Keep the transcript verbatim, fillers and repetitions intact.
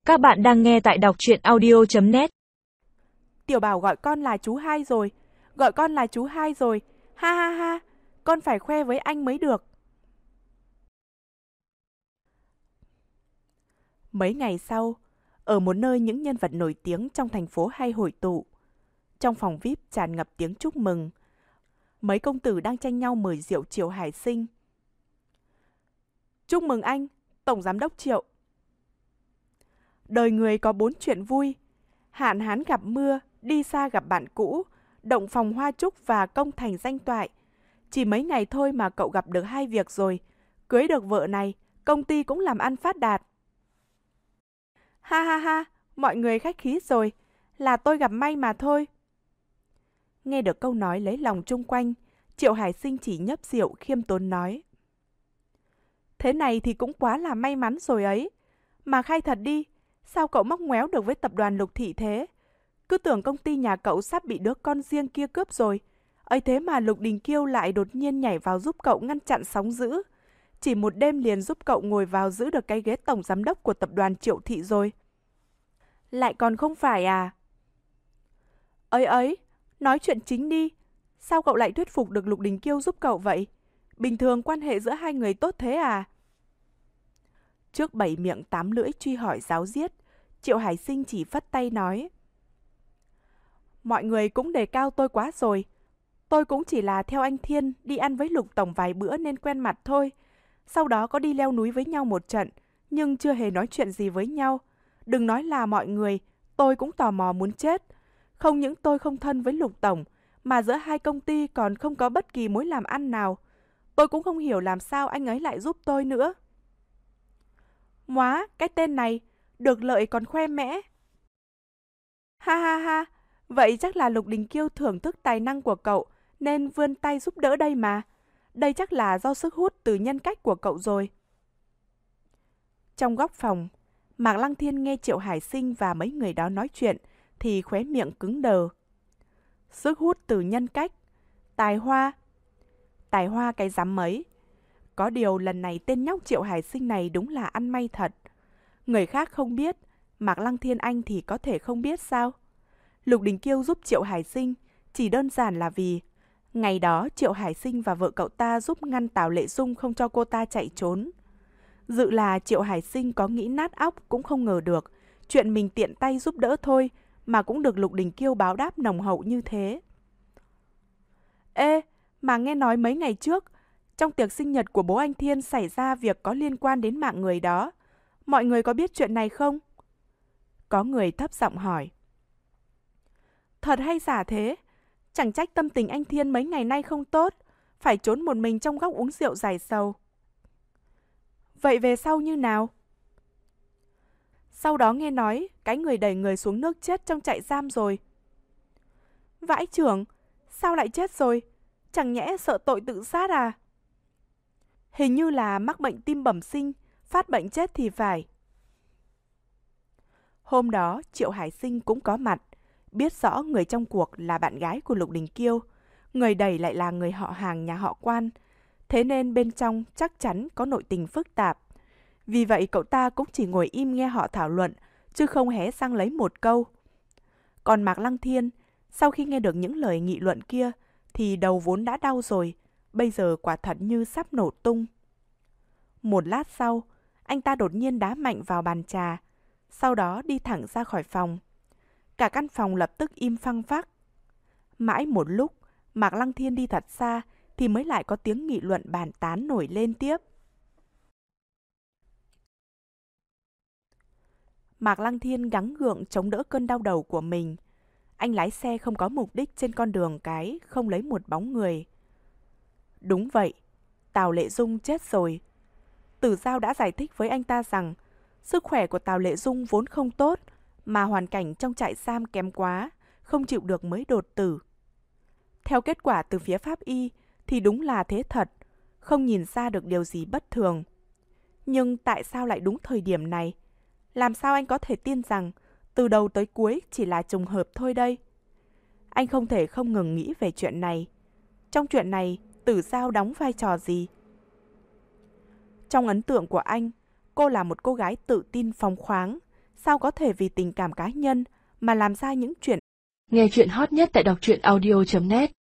Các bạn đang nghe tại đọc truyện audio chấm net. Tiểu Bảo gọi con là chú hai rồi, gọi con là chú hai rồi, ha ha ha, con phải khoe với anh mới được. Mấy ngày sau, ở một nơi những nhân vật nổi tiếng trong thành phố hay hội tụ, trong phòng vi ai pi tràn ngập tiếng chúc mừng. Mấy công tử đang tranh nhau mời rượu Triệu Hải Sinh. Chúc mừng anh, Tổng Giám đốc Triệu. Đời người có bốn chuyện vui: hạn hán gặp mưa, đi xa gặp bạn cũ, động phòng hoa trúc và công thành danh toại. Chỉ mấy ngày thôi mà cậu gặp được hai việc rồi. Cưới được vợ này, công ty cũng làm ăn phát đạt. Ha ha ha, mọi người khách khí rồi, là tôi gặp may mà thôi. Nghe được câu nói lấy lòng chung quanh, Triệu Hải Sinh chỉ nhấp rượu khiêm tốn nói: Thế này thì cũng quá là may mắn rồi ấy. Mà khai thật đi, sao cậu móc ngoéo được với tập đoàn Lục Thị thế? Cứ tưởng công ty nhà cậu sắp bị đứa con riêng kia cướp rồi. Ấy thế mà Lục Đình Kiêu lại đột nhiên nhảy vào giúp cậu ngăn chặn sóng dữ. Chỉ một đêm liền giúp cậu ngồi vào giữ được cái ghế tổng giám đốc của tập đoàn Triệu Thị rồi. Lại còn không phải à? Ấy ấy, nói chuyện chính đi. Sao cậu lại thuyết phục được Lục Đình Kiêu giúp cậu vậy? Bình thường quan hệ giữa hai người tốt thế à? Trước bảy miệng tám lưỡi truy hỏi giáo diết, Triệu Hải Sinh chỉ phất tay nói: Mọi người cũng đề cao tôi quá rồi. Tôi cũng chỉ là theo anh Thiên đi ăn với Lục Tổng vài bữa nên quen mặt thôi. Sau đó có đi leo núi với nhau một trận, nhưng chưa hề nói chuyện gì với nhau. Đừng nói là mọi người, tôi cũng tò mò muốn chết. Không những tôi không thân với Lục Tổng, mà giữa hai công ty còn không có bất kỳ mối làm ăn nào. Tôi cũng không hiểu làm sao anh ấy lại giúp tôi nữa. Móa, cái tên này, được lợi còn khoe mẽ. Ha ha ha, vậy chắc là Lục Đình Kiêu thưởng thức tài năng của cậu nên vươn tay giúp đỡ đây mà. Đây chắc là do sức hút từ nhân cách của cậu rồi. Trong góc phòng, Mạc Lăng Thiên nghe Triệu Hải Sinh và mấy người đó nói chuyện thì khóe miệng cứng đờ. Sức hút từ nhân cách, tài hoa. Tài hoa cái rắm mấy. Có điều lần này tên nhóc Triệu Hải Sinh này đúng là ăn may thật. Người khác không biết, Mạc Lăng Thiên anh thì có thể không biết sao? Lục Đình Kiêu giúp Triệu Hải Sinh chỉ đơn giản là vì ngày đó Triệu Hải Sinh và vợ cậu ta giúp ngăn Tào Lệ Dung không cho cô ta chạy trốn. Dự là Triệu Hải Sinh có nghĩ nát óc cũng không ngờ được chuyện mình tiện tay giúp đỡ thôi mà cũng được Lục Đình Kiêu báo đáp nồng hậu như thế. Ê, mà nghe nói mấy ngày trước, trong tiệc sinh nhật của bố anh Thiên xảy ra việc có liên quan đến mạng người đó. Mọi người có biết chuyện này không? Có người thấp giọng hỏi. Thật hay giả thế? Chẳng trách tâm tình anh Thiên mấy ngày nay không tốt, phải trốn một mình trong góc uống rượu giải sầu. Vậy về sau như nào? Sau đó nghe nói cái người đẩy người xuống nước chết trong trại giam rồi. Vãi chưởng, sao lại chết rồi? Chẳng nhẽ sợ tội tự sát à? Hình như là mắc bệnh tim bẩm sinh, phát bệnh chết thì phải. Hôm đó Triệu Hải Sinh cũng có mặt, biết rõ người trong cuộc là bạn gái của Lục Đình Kiêu, người đẩy lại là người họ hàng nhà họ Quan, thế nên bên trong chắc chắn có nội tình phức tạp. Vì vậy cậu ta cũng chỉ ngồi im nghe họ thảo luận, chứ không hé răng lấy một câu. Còn Mạc Lăng Thiên, sau khi nghe được những lời nghị luận kia, thì đầu vốn đã đau rồi, bây giờ quả thật như sắp nổ tung. Một lát sau, anh ta đột nhiên đá mạnh vào bàn trà, sau đó đi thẳng ra khỏi phòng. Cả căn phòng lập tức im phăng phắc. Mãi một lúc, Mạc Lăng Thiên đi thật xa thì mới lại có tiếng nghị luận bàn tán nổi lên tiếp. Mạc Lăng Thiên gắng gượng chống đỡ cơn đau đầu của mình. Anh lái xe không có mục đích trên con đường cái, không lấy một bóng người. Đúng vậy, Tào Lệ Dung chết rồi. Tử Giao đã giải thích với anh ta rằng sức khỏe của Tào Lệ Dung vốn không tốt, mà hoàn cảnh trong trại giam kém quá, không chịu được mới đột tử. Theo kết quả từ phía pháp y thì đúng là thế thật, không nhìn ra được điều gì bất thường. Nhưng tại sao lại đúng thời điểm này? Làm sao anh có thể tin rằng từ đầu tới cuối chỉ là trùng hợp thôi đây? Anh không thể không ngừng nghĩ về chuyện này. Trong chuyện này, Tử Giao đóng vai trò gì? Trong ấn tượng của anh, cô là một cô gái tự tin phóng khoáng, sao có thể vì tình cảm cá nhân mà làm ra những chuyện. Nghe chuyện hot nhất tại đọc truyện audio chấm net